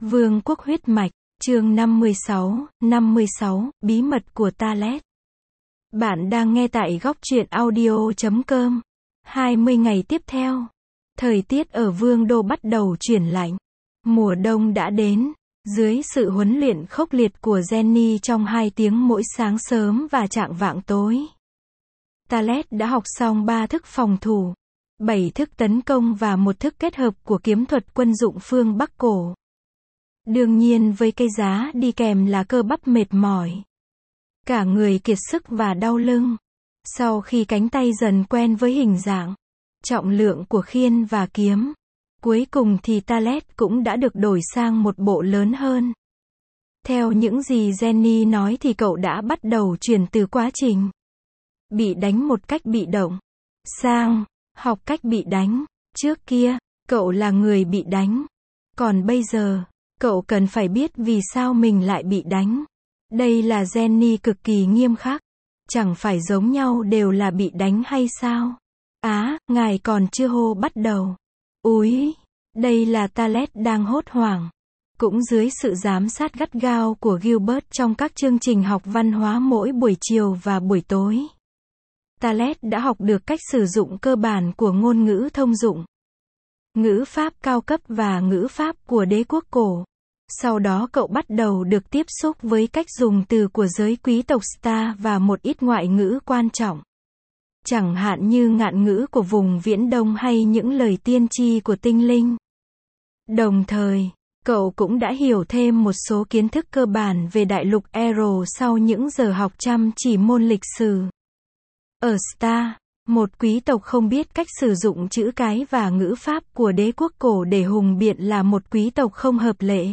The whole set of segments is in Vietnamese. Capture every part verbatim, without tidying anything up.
Vương quốc huyết mạch, chương năm mươi sáu, năm mươi sáu, bí mật của Talet. Bạn đang nghe tại góc truyện audio chấm com. hai mươi ngày tiếp theo, thời tiết ở Vương đô bắt đầu chuyển lạnh. Mùa đông đã đến. Dưới sự huấn luyện khốc liệt của Jenny trong hai tiếng mỗi sáng sớm và chạng vạng tối, Talet đã học xong ba thức phòng thủ, bảy thức tấn công và một thức kết hợp của kiếm thuật quân dụng phương Bắc cổ. Đương nhiên với cái giá đi kèm là cơ bắp mệt mỏi, cả người kiệt sức và đau lưng. Sau khi cánh tay dần quen với hình dạng, trọng lượng của khiên và kiếm, cuối cùng thì Talet cũng đã được đổi sang một bộ lớn hơn. Theo những gì Jenny nói thì cậu đã bắt đầu chuyển từ quá trình bị đánh một cách bị động sang học cách bị đánh. Trước kia, cậu là người bị đánh. Còn bây giờ, cậu cần phải biết vì sao mình lại bị đánh. Đây là Jenny cực kỳ nghiêm khắc. Chẳng phải giống nhau đều là bị đánh hay sao? Á, à, ngài còn chưa hô bắt đầu. Úi, đây là Talet đang hốt hoảng. Cũng dưới sự giám sát gắt gao của Gilbert trong các chương trình học văn hóa mỗi buổi chiều và buổi tối, Talet đã học được cách sử dụng cơ bản của ngôn ngữ thông dụng, ngữ pháp cao cấp và ngữ pháp của đế quốc cổ. Sau đó cậu bắt đầu được tiếp xúc với cách dùng từ của giới quý tộc Star và một ít ngoại ngữ quan trọng, chẳng hạn như ngạn ngữ của vùng Viễn Đông hay những lời tiên tri của tinh linh. Đồng thời, cậu cũng đã hiểu thêm một số kiến thức cơ bản về đại lục Ero sau những giờ học chăm chỉ môn lịch sử. Ở Star, một quý tộc không biết cách sử dụng chữ cái và ngữ pháp của đế quốc cổ để hùng biện là một quý tộc không hợp lệ.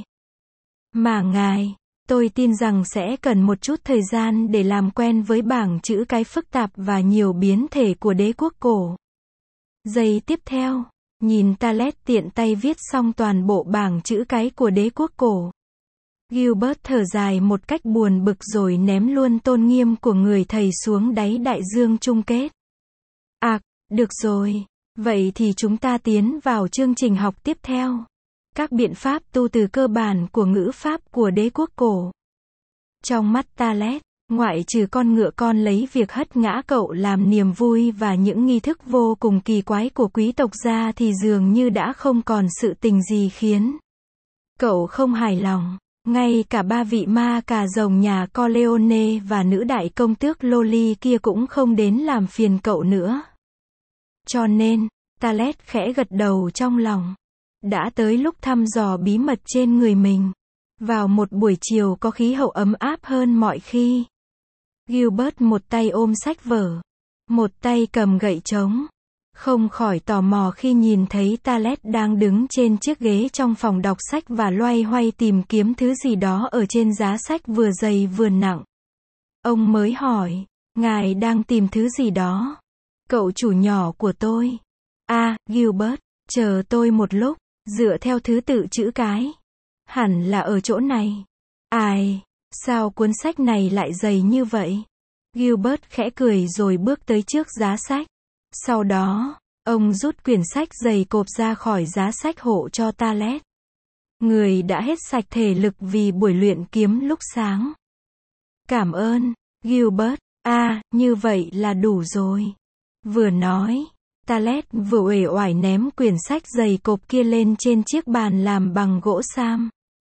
Mà ngài, tôi tin rằng sẽ cần một chút thời gian để làm quen với bảng chữ cái phức tạp và nhiều biến thể của đế quốc cổ. Giây tiếp theo, nhìn Talet tiện tay viết xong toàn bộ bảng chữ cái của đế quốc cổ, Gilbert thở dài một cách buồn bực rồi ném luôn tôn nghiêm của người thầy xuống đáy đại dương chung kết. À, được rồi. Vậy thì chúng ta tiến vào chương trình học tiếp theo. Các biện pháp tu từ cơ bản của ngữ pháp của đế quốc cổ. Trong mắt Talet, ngoại trừ con ngựa con lấy việc hất ngã cậu làm niềm vui và những nghi thức vô cùng kỳ quái của quý tộc ra thì dường như đã không còn sự tình gì khiến cậu không hài lòng. Ngay cả ba vị ma cà rồng nhà Corleone và nữ đại công tước Loli kia cũng không đến làm phiền cậu nữa. Cho nên, Talet khẽ gật đầu trong lòng. Đã tới lúc thăm dò bí mật trên người mình. Vào một buổi chiều có khí hậu ấm áp hơn mọi khi, Gilbert một tay ôm sách vở, một tay cầm gậy trống, không khỏi tò mò khi nhìn thấy Talet đang đứng trên chiếc ghế trong phòng đọc sách và loay hoay tìm kiếm thứ gì đó ở trên giá sách vừa dày vừa nặng. Ông mới hỏi, ngài đang tìm thứ gì đó? Cậu chủ nhỏ của tôi. À, Gilbert, chờ tôi một lúc, dựa theo thứ tự chữ cái. Hẳn là ở chỗ này. Ai, sao cuốn sách này lại dày như vậy? Gilbert khẽ cười rồi bước tới trước giá sách. Sau đó, ông rút quyển sách dày cộp ra khỏi giá sách hộ cho Talet. Người đã hết sạch thể lực vì buổi luyện kiếm lúc sáng. Cảm ơn, Gilbert. À, như vậy là đủ rồi. Vừa nói, Talet vừa uể oải ném quyển sách dày cộp kia lên trên chiếc bàn làm bằng gỗ sam.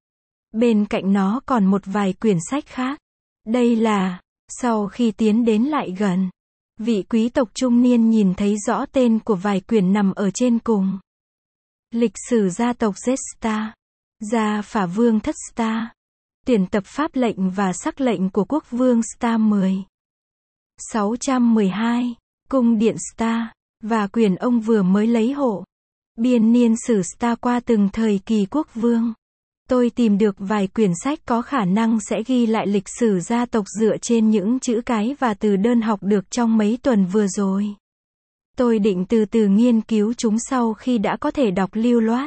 Bên cạnh nó còn một vài quyển sách khác. Đây là, sau khi tiến đến lại gần, vị quý tộc trung niên nhìn thấy rõ tên của vài quyển nằm ở trên cùng. Lịch sử gia tộc Zesta, gia phả vương thất Star, tuyển tập pháp lệnh và sắc lệnh của quốc vương Star mười. sáu trăm mười hai, cung điện Star, và quyển ông vừa mới lấy hộ. Biên niên sử Star qua từng thời kỳ quốc vương. Tôi tìm được vài quyển sách có khả năng sẽ ghi lại lịch sử gia tộc dựa trên những chữ cái và từ đơn học được trong mấy tuần vừa rồi. Tôi định từ từ nghiên cứu chúng sau khi đã có thể đọc lưu loát.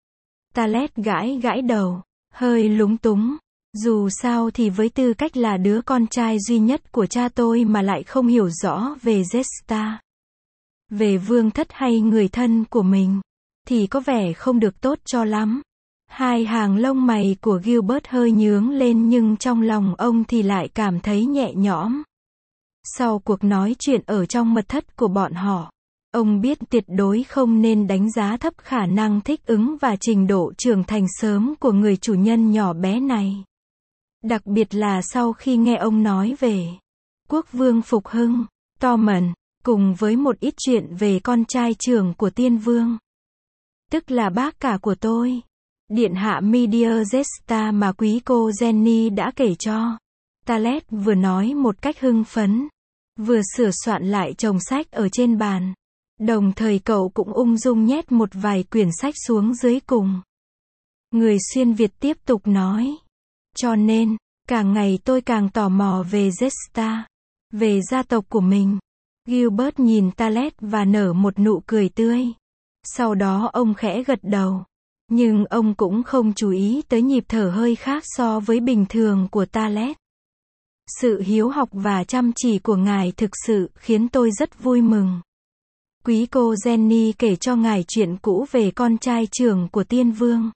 Talet gãi gãi đầu, hơi lúng túng. Dù sao thì với tư cách là đứa con trai duy nhất của cha tôi mà lại không hiểu rõ về Zesta, về vương thất hay người thân của mình, thì có vẻ không được tốt cho lắm. Hai hàng lông mày của Gilbert hơi nhướng lên nhưng trong lòng ông thì lại cảm thấy nhẹ nhõm. Sau cuộc nói chuyện ở trong mật thất của bọn họ, ông biết tuyệt đối không nên đánh giá thấp khả năng thích ứng và trình độ trưởng thành sớm của người chủ nhân nhỏ bé này. Đặc biệt là sau khi nghe ông nói về quốc vương phục hưng, Tormund, cùng với một ít chuyện về con trai trưởng của tiên vương. Tức là bác cả của tôi. Điện hạ Mediazesta mà quý cô Jenny đã kể cho. Talet vừa nói một cách hưng phấn, vừa sửa soạn lại chồng sách ở trên bàn. Đồng thời cậu cũng ung dung nhét một vài quyển sách xuống dưới cùng. Người xuyên Việt tiếp tục nói. Cho nên, càng ngày tôi càng tò mò về Zesta, về gia tộc của mình. Gilbert nhìn Talet và nở một nụ cười tươi. Sau đó ông khẽ gật đầu. Nhưng ông cũng không chú ý tới nhịp thở hơi khác so với bình thường của Talet. Sự hiếu học và chăm chỉ của ngài thực sự khiến tôi rất vui mừng. Quý cô Jenny kể cho ngài chuyện cũ về con trai trưởng của tiên vương.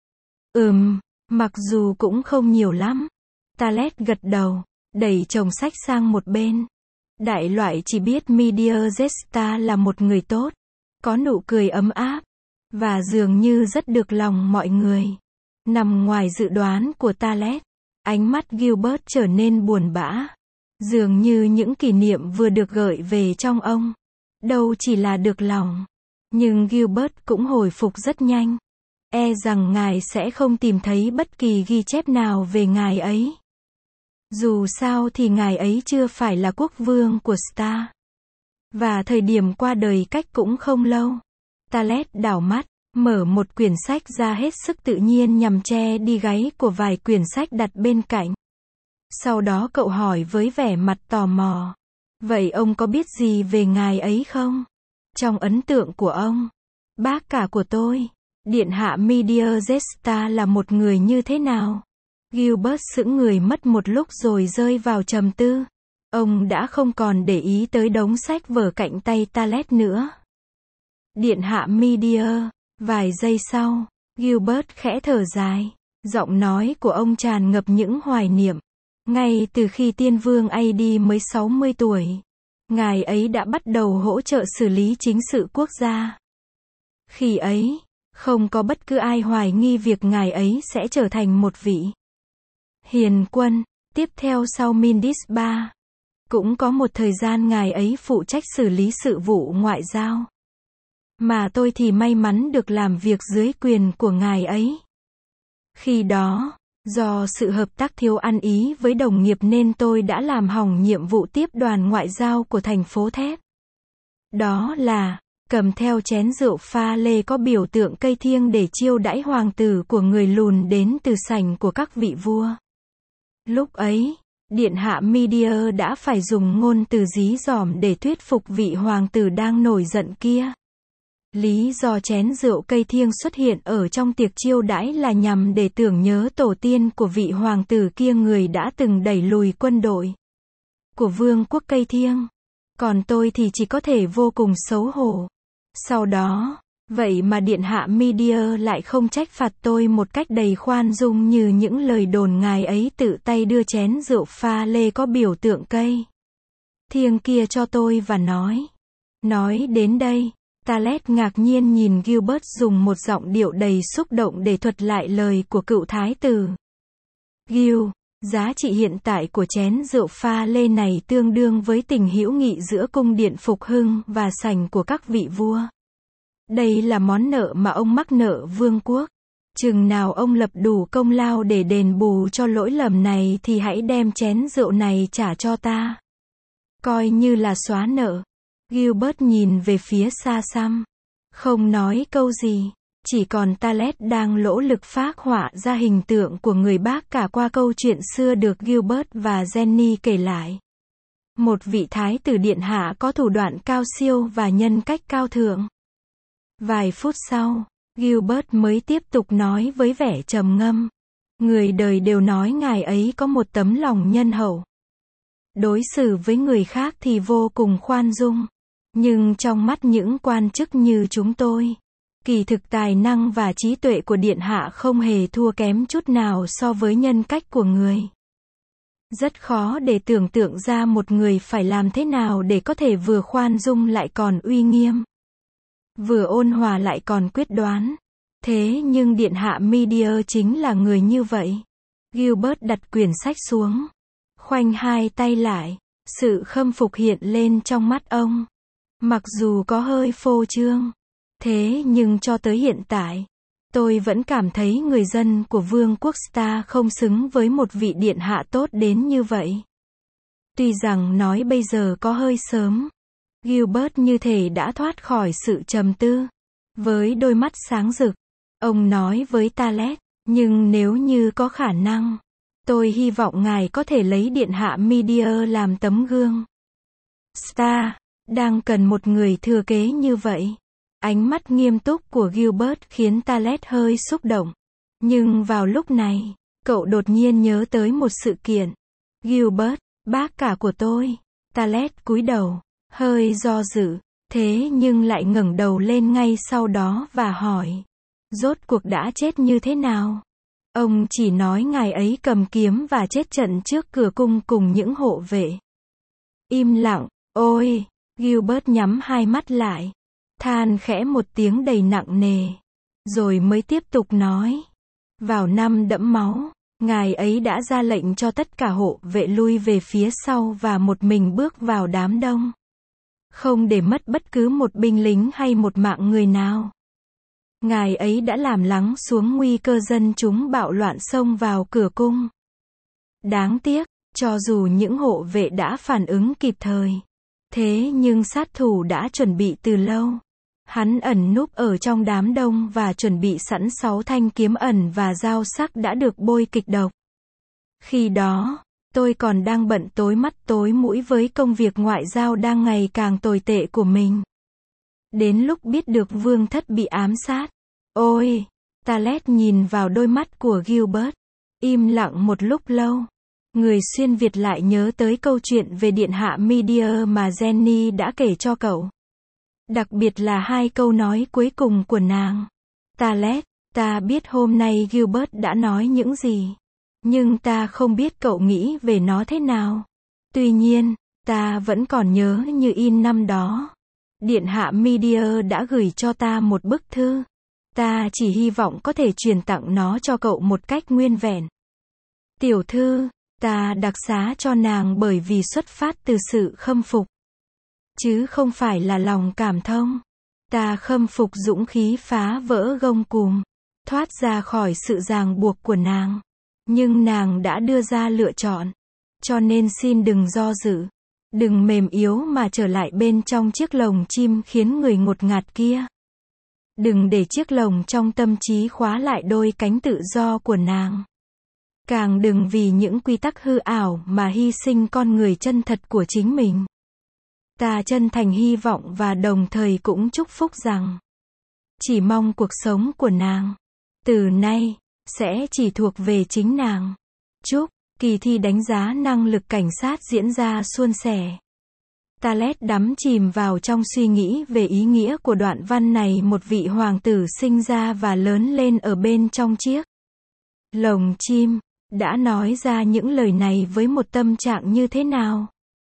Ừm, mặc dù cũng không nhiều lắm. Talet gật đầu, đẩy chồng sách sang một bên. Đại loại chỉ biết Mediazesta là một người tốt, có nụ cười ấm áp, và dường như rất được lòng mọi người. Nằm ngoài dự đoán của Talet, ánh mắt Gilbert trở nên buồn bã. Dường như những kỷ niệm vừa được gợi về trong ông, đâu chỉ là được lòng. Nhưng Gilbert cũng hồi phục rất nhanh. E rằng ngài sẽ không tìm thấy bất kỳ ghi chép nào về ngài ấy. Dù sao thì ngài ấy chưa phải là quốc vương của Star. Và thời điểm qua đời cách cũng không lâu. Talet đảo mắt, mở một quyển sách ra hết sức tự nhiên nhằm che đi gáy của vài quyển sách đặt bên cạnh. Sau đó cậu hỏi với vẻ mặt tò mò. Vậy ông có biết gì về ngài ấy không? Trong ấn tượng của ông, bác cả của tôi, điện hạ Mediazesta là một người như thế nào? Gilbert sững người mất một lúc rồi rơi vào trầm tư. Ông đã không còn để ý tới đống sách vở cạnh tay Talet nữa. Điện hạ Media. Vài giây sau, Gilbert khẽ thở dài. Giọng nói của ông tràn ngập những hoài niệm. Ngay từ khi tiên vương a đê mới sáu mươi tuổi, ngài ấy đã bắt đầu hỗ trợ xử lý chính sự quốc gia. Khi ấy, không có bất cứ ai hoài nghi việc ngài ấy sẽ trở thành một vị hiền quân, tiếp theo sau Mindis ba. Cũng có một thời gian ngài ấy phụ trách xử lý sự vụ ngoại giao. Mà tôi thì may mắn được làm việc dưới quyền của ngài ấy. Khi đó, do sự hợp tác thiếu ăn ý với đồng nghiệp nên tôi đã làm hỏng nhiệm vụ tiếp đoàn ngoại giao của thành phố thép. Đó là, cầm theo chén rượu pha lê có biểu tượng cây thiêng để chiêu đãi hoàng tử của người lùn đến từ sảnh của các vị vua. Lúc ấy, điện hạ Media đã phải dùng ngôn từ dí dỏm để thuyết phục vị hoàng tử đang nổi giận kia. Lý do chén rượu cây thiêng xuất hiện ở trong tiệc chiêu đãi là nhằm để tưởng nhớ tổ tiên của vị hoàng tử kia, người đã từng đẩy lùi quân đội của vương quốc cây thiêng. Còn tôi thì chỉ có thể vô cùng xấu hổ. Sau đó, vậy mà điện hạ Media lại không trách phạt tôi một cách đầy khoan dung như những lời đồn ngài ấy tự tay đưa chén rượu pha lê có biểu tượng cây thiêng kia cho tôi và nói. Nói đến đây, Talet ngạc nhiên nhìn Gilbert dùng một giọng điệu đầy xúc động để thuật lại lời của cựu thái tử. Gil, giá trị hiện tại của chén rượu pha lê này tương đương với tình hữu nghị giữa cung điện Phục Hưng và sảnh của các vị vua. Đây là món nợ mà ông mắc nợ vương quốc. Chừng nào ông lập đủ công lao để đền bù cho lỗi lầm này thì hãy đem chén rượu này trả cho ta. Coi như là xóa nợ. Gilbert nhìn về phía xa xăm. Không nói câu gì. Chỉ còn Talet đang lỗ lực phác họa ra hình tượng của người bác cả qua câu chuyện xưa được Gilbert và Jenny kể lại. Một vị thái tử điện hạ có thủ đoạn cao siêu và nhân cách cao thượng. Vài phút sau, Gilbert mới tiếp tục nói với vẻ trầm ngâm. Người đời đều nói ngài ấy có một tấm lòng nhân hậu. Đối xử với người khác thì vô cùng khoan dung. Nhưng trong mắt những quan chức như chúng tôi, Kỳ thực tài năng và trí tuệ của điện hạ không hề thua kém chút nào so với nhân cách của người. Rất khó để tưởng tượng ra một người phải làm thế nào để có thể vừa khoan dung lại còn uy nghiêm, vừa ôn hòa lại còn quyết đoán. Thế nhưng điện hạ Media chính là người như vậy. Gilbert đặt quyển sách xuống, khoanh hai tay lại, sự khâm phục hiện lên trong mắt ông. Mặc dù có hơi phô trương, thế nhưng cho tới hiện tại, tôi vẫn cảm thấy người dân của Vương quốc Star không xứng với một vị điện hạ tốt đến như vậy. Tuy rằng nói bây giờ có hơi sớm, Gilbert như thể đã thoát khỏi sự trầm tư. Với đôi mắt sáng rực, ông nói với Talet, nhưng nếu như có khả năng, tôi hy vọng ngài có thể lấy điện hạ Media làm tấm gương. Star đang cần một người thừa kế như vậy. Ánh mắt nghiêm túc của Gilbert khiến Talet hơi xúc động. Nhưng vào lúc này, cậu đột nhiên nhớ tới một sự kiện. Gilbert, bác cả của tôi. Talet cúi đầu, hơi do dự, thế nhưng lại ngẩng đầu lên ngay sau đó và hỏi. Rốt cuộc đã chết như thế nào? Ông chỉ nói ngài ấy cầm kiếm và chết trận trước cửa cung cùng những hộ vệ. Im lặng, ôi, Gilbert nhắm hai mắt lại, than khẽ một tiếng đầy nặng nề, rồi mới tiếp tục nói. Vào năm đẫm máu, ngài ấy đã ra lệnh cho tất cả hộ vệ lui về phía sau và một mình bước vào đám đông. Không để mất bất cứ một binh lính hay một mạng người nào. Ngài ấy đã làm lắng xuống nguy cơ dân chúng bạo loạn xông vào cửa cung. Đáng tiếc, cho dù những hộ vệ đã phản ứng kịp thời, thế nhưng sát thủ đã chuẩn bị từ lâu. Hắn ẩn núp ở trong đám đông và chuẩn bị sẵn sáu thanh kiếm ẩn và dao sắc đã được bôi kịch độc. Khi đó, tôi còn đang bận tối mắt tối mũi với công việc ngoại giao đang ngày càng tồi tệ của mình. Đến lúc biết được vương thất bị ám sát. Ôi! Talet nhìn vào đôi mắt của Gilbert. Im lặng một lúc lâu. Người xuyên Việt lại nhớ tới câu chuyện về điện hạ Media mà Jenny đã kể cho cậu. Đặc biệt là hai câu nói cuối cùng của nàng. Talet, ta biết hôm nay Gilbert đã nói những gì. Nhưng ta không biết cậu nghĩ về nó thế nào. Tuy nhiên, ta vẫn còn nhớ như in năm đó. Điện hạ Media đã gửi cho ta một bức thư. Ta chỉ hy vọng có thể truyền tặng nó cho cậu một cách nguyên vẹn. Tiểu thư, ta đặc xá cho nàng bởi vì xuất phát từ sự khâm phục. Chứ không phải là lòng cảm thông. Ta khâm phục dũng khí phá vỡ gông cùm, thoát ra khỏi sự ràng buộc của nàng. Nhưng nàng đã đưa ra lựa chọn. Cho nên xin đừng do dự. Đừng mềm yếu mà trở lại bên trong chiếc lồng chim khiến người ngột ngạt kia. Đừng để chiếc lồng trong tâm trí khóa lại đôi cánh tự do của nàng. Càng đừng vì những quy tắc hư ảo mà hy sinh con người chân thật của chính mình. Ta chân thành hy vọng và đồng thời cũng chúc phúc rằng, chỉ mong cuộc sống của nàng, từ nay, sẽ chỉ thuộc về chính nàng. Chúc, kỳ thi đánh giá năng lực cảnh sát diễn ra suôn sẻ. Talet đắm chìm vào trong suy nghĩ về ý nghĩa của đoạn văn này. Một vị hoàng tử sinh ra và lớn lên ở bên trong chiếc lồng chim, đã nói ra những lời này với một tâm trạng như thế nào?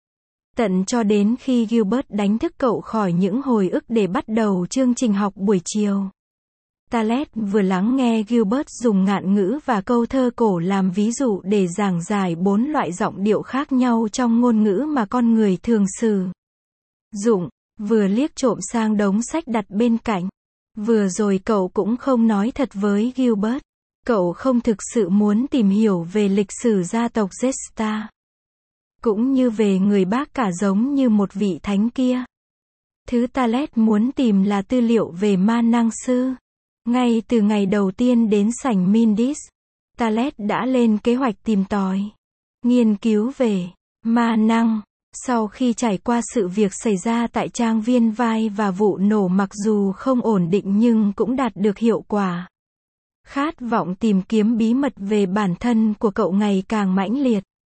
Tận cho đến khi Gilbert đánh thức cậu khỏi những hồi ức để bắt đầu chương trình học buổi chiều. Talet vừa lắng nghe Gilbert dùng ngạn ngữ và câu thơ cổ làm ví dụ để giảng giải bốn loại giọng điệu khác nhau trong ngôn ngữ mà con người thường sử dụng, vừa liếc trộm sang đống sách đặt bên cạnh. Vừa rồi cậu cũng không nói thật với Gilbert. Cậu không thực sự muốn tìm hiểu về lịch sử gia tộc Jetstar. Cũng như về người bác cả giống như một vị thánh kia. Thứ Talet muốn tìm là tư liệu về ma năng sư. Ngay từ ngày đầu tiên đến sảnh Mindis, Talet đã lên kế hoạch tìm tòi, nghiên cứu về ma năng. Sau khi trải qua sự việc xảy ra tại trang viên Vai và vụ nổ mặc dù không ổn định nhưng cũng đạt được hiệu quả. Khát vọng tìm kiếm bí mật về bản thân của cậu ngày càng mãnh liệt.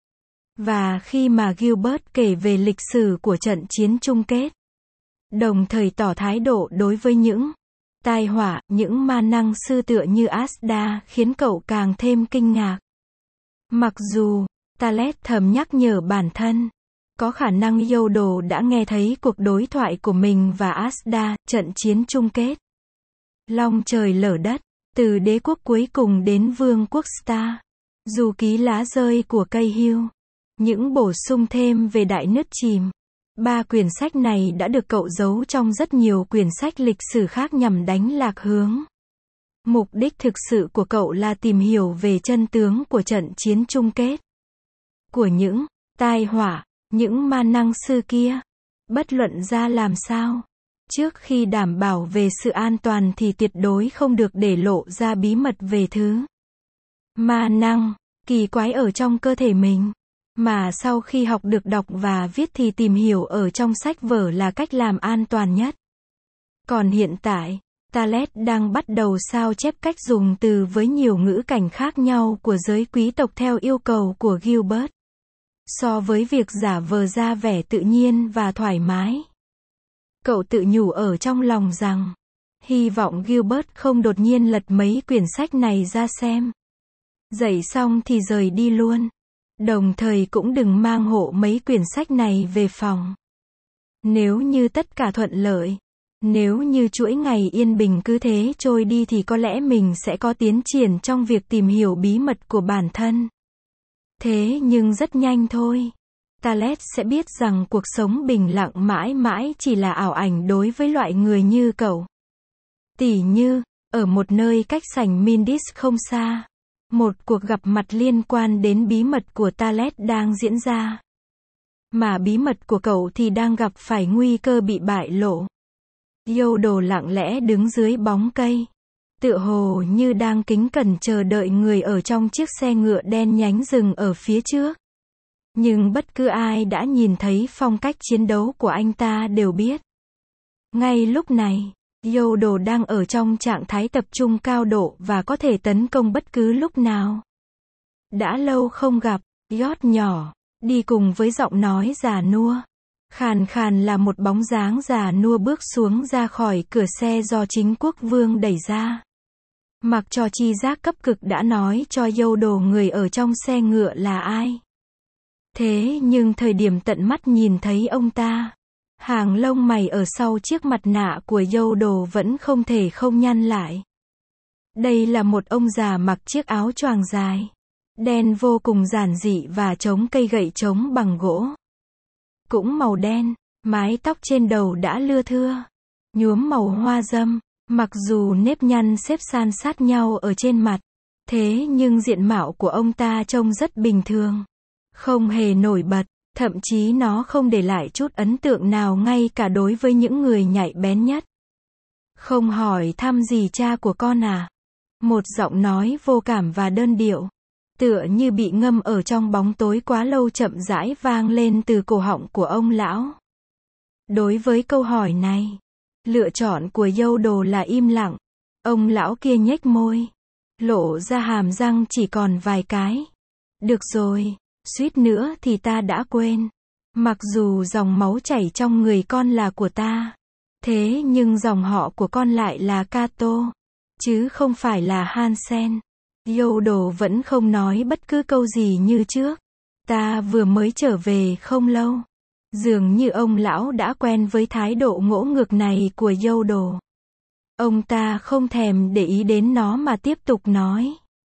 Và khi mà Gilbert kể về lịch sử của trận chiến chung kết, đồng thời tỏ thái độ đối với những tai họa, những ma năng sư tựa như Asda khiến cậu càng thêm kinh ngạc. Mặc dù, Talet thầm nhắc nhở bản thân, có khả năng Yodel đã nghe thấy cuộc đối thoại của mình và Asda, trận chiến chung kết. Long trời lở đất, từ đế quốc cuối cùng đến vương quốc Star. Dù ký lá rơi của cây hưu, những bổ sung thêm về đại nứt chìm. Ba quyển sách này đã được cậu giấu trong rất nhiều quyển sách lịch sử khác nhằm đánh lạc hướng. Mục đích thực sự của cậu là tìm hiểu về chân tướng của trận chiến chung kết. Của những tai họa, những ma năng sư kia. Bất luận ra làm sao, trước khi đảm bảo về sự an toàn thì tuyệt đối không được để lộ ra bí mật về thứ ma năng, kỳ quái ở trong cơ thể mình. Mà sau khi học được đọc và viết thì tìm hiểu ở trong sách vở là cách làm an toàn nhất. Còn hiện tại, Talet đang bắt đầu sao chép cách dùng từ với nhiều ngữ cảnh khác nhau của giới quý tộc theo yêu cầu của Gilbert. So với việc giả vờ ra vẻ tự nhiên và thoải mái, cậu tự nhủ ở trong lòng rằng, hy vọng Gilbert không đột nhiên lật mấy quyển sách này ra xem. Dạy xong thì rời đi luôn. Đồng thời cũng đừng mang hộ mấy quyển sách này về phòng. Nếu như tất cả thuận lợi, nếu như chuỗi ngày yên bình cứ thế trôi đi thì có lẽ mình sẽ có tiến triển trong việc tìm hiểu bí mật của bản thân. Thế nhưng rất nhanh thôi, Talet sẽ biết rằng cuộc sống bình lặng mãi mãi chỉ là ảo ảnh đối với loại người như cậu. Tỉ như, ở một nơi cách sảnh Mindis không xa, một cuộc gặp mặt liên quan đến bí mật của Talet đang diễn ra. Mà bí mật của cậu thì đang gặp phải nguy cơ bị bại lộ. Yodel lặng lẽ đứng dưới bóng cây, tựa hồ như đang kính cẩn chờ đợi người ở trong chiếc xe ngựa đen nhánh dừng ở phía trước. Nhưng bất cứ ai đã nhìn thấy phong cách chiến đấu của anh ta đều biết. Ngay lúc này, Yodel đang ở trong trạng thái tập trung cao độ và có thể tấn công bất cứ lúc nào. Đã lâu không gặp, Yod nhỏ, đi cùng với giọng nói già nua. Khàn khàn là một bóng dáng già nua bước xuống ra khỏi cửa xe do chính quốc vương đẩy ra. Mặc cho chi giác cấp cực đã nói cho Yodel người ở trong xe ngựa là ai. Thế nhưng thời điểm tận mắt nhìn thấy ông ta, hàng lông mày ở sau chiếc mặt nạ của Yodel vẫn không thể không nhăn lại. Đây là một ông già mặc chiếc áo choàng dài, đen vô cùng giản dị và chống cây gậy chống bằng gỗ. Cũng màu đen, mái tóc trên đầu đã lưa thưa, nhuốm màu hoa dâm, mặc dù nếp nhăn xếp san sát nhau ở trên mặt, thế nhưng diện mạo của ông ta trông rất bình thường, không hề nổi bật, thậm chí nó không để lại chút ấn tượng nào ngay cả đối với những người nhạy bén nhất. Không hỏi thăm gì cha của con à? Một giọng nói vô cảm và đơn điệu, tựa như bị ngâm ở trong bóng tối quá lâu chậm rãi vang lên từ cổ họng của ông lão. Đối với câu hỏi này, lựa chọn của Yodel là im lặng. Ông lão kia nhếch môi, lộ ra hàm răng chỉ còn vài cái. Được rồi, suýt nữa thì ta đã quên. Mặc dù dòng máu chảy trong người con là của ta, thế nhưng dòng họ của con lại là Cato, chứ không phải là Hansen. Yodel vẫn không nói bất cứ câu gì như trước. Ta vừa mới trở về không lâu. Dường như ông lão đã quen với thái độ ngỗ ngược này của Yodel. Ông ta không thèm để ý đến nó mà tiếp tục nói.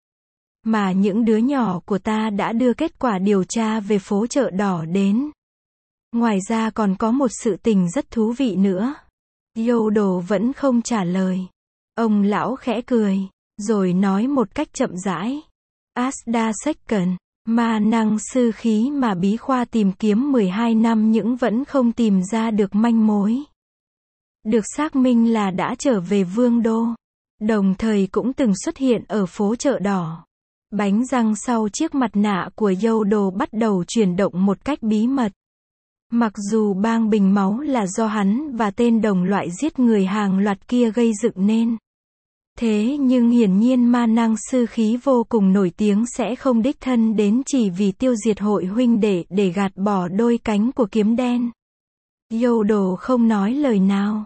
Mà những đứa nhỏ của ta đã đưa kết quả điều tra về phố chợ đỏ đến. Ngoài ra còn có một sự tình rất thú vị nữa. Yodel vẫn không trả lời. Ông lão khẽ cười, rồi nói một cách chậm rãi. Asda Second, ma năng sư khí mà bí khoa tìm kiếm mười hai năm nhưng vẫn không tìm ra được manh mối. Được xác minh là đã trở về vương đô. Đồng thời cũng từng xuất hiện ở phố chợ đỏ. Bánh răng sau chiếc mặt nạ của Yodel bắt đầu chuyển động một cách bí mật. Mặc dù bang bình máu là do hắn và tên đồng loại giết người hàng loạt kia gây dựng nên. Thế nhưng hiển nhiên ma năng sư khí vô cùng nổi tiếng sẽ không đích thân đến chỉ vì tiêu diệt hội huynh đệ để gạt bỏ đôi cánh của kiếm đen. Yodel không nói lời nào.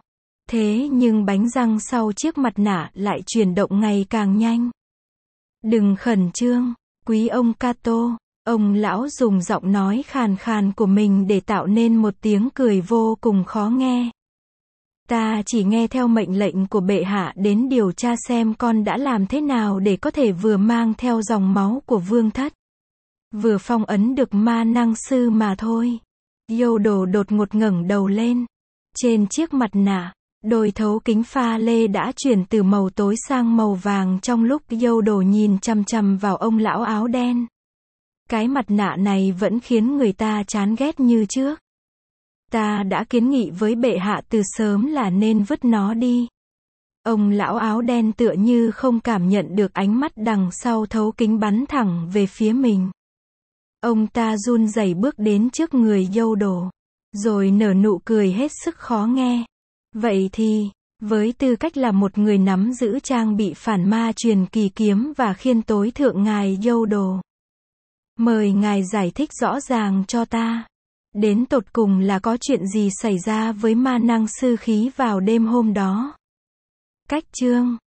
Thế nhưng bánh răng sau chiếc mặt nạ lại chuyển động ngày càng nhanh. Đừng khẩn trương, quý ông Cato, ông lão dùng giọng nói khàn khàn của mình để tạo nên một tiếng cười vô cùng khó nghe. Ta chỉ nghe theo mệnh lệnh của bệ hạ đến điều tra xem con đã làm thế nào để có thể vừa mang theo dòng máu của vương thất, vừa phong ấn được ma năng sư mà thôi. Yodo đột ngột ngẩng đầu lên. Trên chiếc mặt nạ, đôi thấu kính pha lê đã chuyển từ màu tối sang màu vàng trong lúc Yodo nhìn chằm chằm vào ông lão áo đen. Cái mặt nạ này vẫn khiến người ta chán ghét như trước. Ta đã kiến nghị với bệ hạ từ sớm là nên vứt nó đi. Ông lão áo đen tựa như không cảm nhận được ánh mắt đằng sau thấu kính bắn thẳng về phía mình. Ông ta run rẩy bước đến trước người Yodo, rồi nở nụ cười hết sức khó nghe. Vậy thì, với tư cách là một người nắm giữ trang bị phản ma truyền kỳ kiếm và khiên tối thượng ngài Yodo, mời ngài giải thích rõ ràng cho ta. Đến tột cùng là có chuyện gì xảy ra với ma năng sư khí vào đêm hôm đó? Cách chương